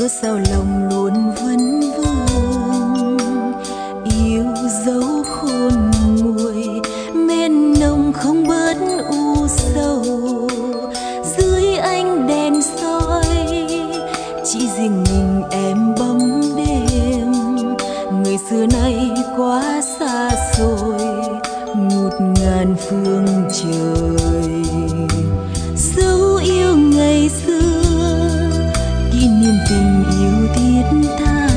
cớ sao lòng luôn vấn vương, yêu dấu khôn nguôi men nồng không bớt u sầu. Dưới ánh đèn soi chỉ riêng mình em bóng đêm, người xưa nay quá xa xôi ngút ngàn phương trời. Dấu yêu ngày xưa kỷ niệm tình yêu thiết tha,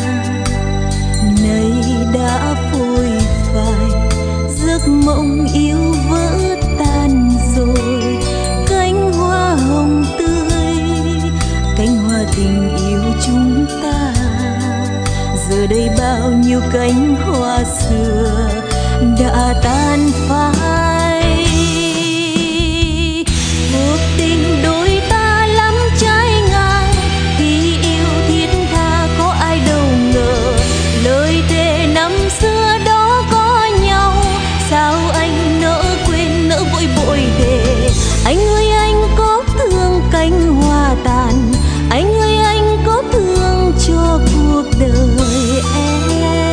nay đã phôi phai giấc mộng yêu vỡ tan rồi. Cánh hoa hồng tươi, cánh hoa tình yêu chúng ta, giờ đây bao nhiêu cánh hoa xưa đã tan phai. Cuộc tình đôi ta lắm trái ngang, khi yêu thiết tha có ai đâu ngờ, lời thề năm xưa đó có nhau, sao anh nỡ quên nỡ vội vội để. Anh ơi anh có thương cánh hoa tàn, anh ơi anh có thương cho cuộc đời em.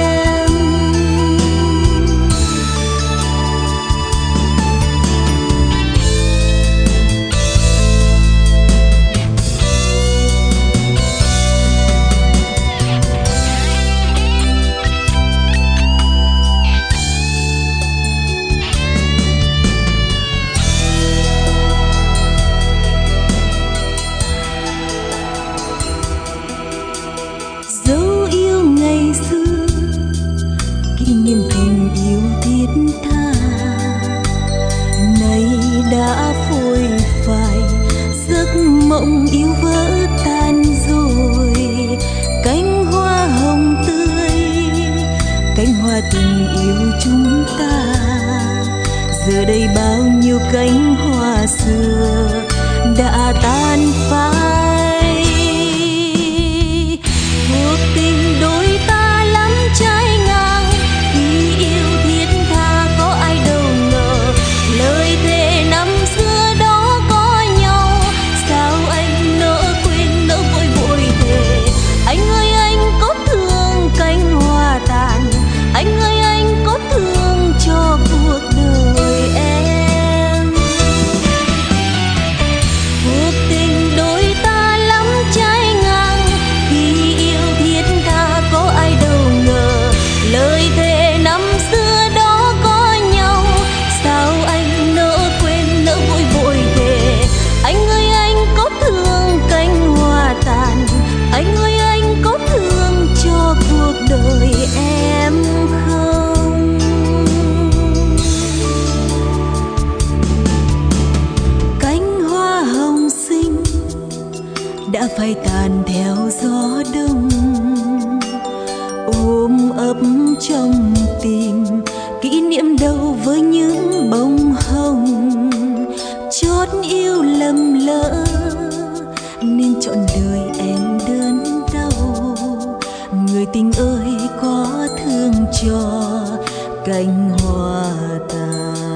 Dấu yêu ngày xưa kỷ niệm tình yêu thiết tha, nay đã phôi phai giấc mộng yêu vỡ tan rồi. Cánh hoa hồng tươi, cánh hoa tình yêu chúng ta, giờ đây bao nhiêu cánh hoa xưa đã tan phai. Cuộc tình đôi ta lắm trái ngang, khi yêu thiết tha có ai đâu ngờ, lời thề năm xưa đó có nhau, sao anh nỡ quên nỡ vội vội thề. Anh ơi anh có thương cánh hoa tàn, anh ơi anh có thương cho cuộc đời em. Cuộc tình đôi ta lắm trái ngang, khi yêu thiết tha có ai đâu ngờ, lời thề năm xưa đó có nhau, sao anh nỡ quên nỡ vội vội thề. Anh ơi anh có thương cánh hoa tàn, anh ơi anh có thương cho cuộc đời em không? Cánh hoa hồng xinh đã phai tàn theo gió đông, ôm ấp trong tim kỷ niệm đâu với những bông hồng. Chót yêu lầm lỡ nên trọn đời em đớn đau, người tình ơi có thương cho cánh hoa tàn.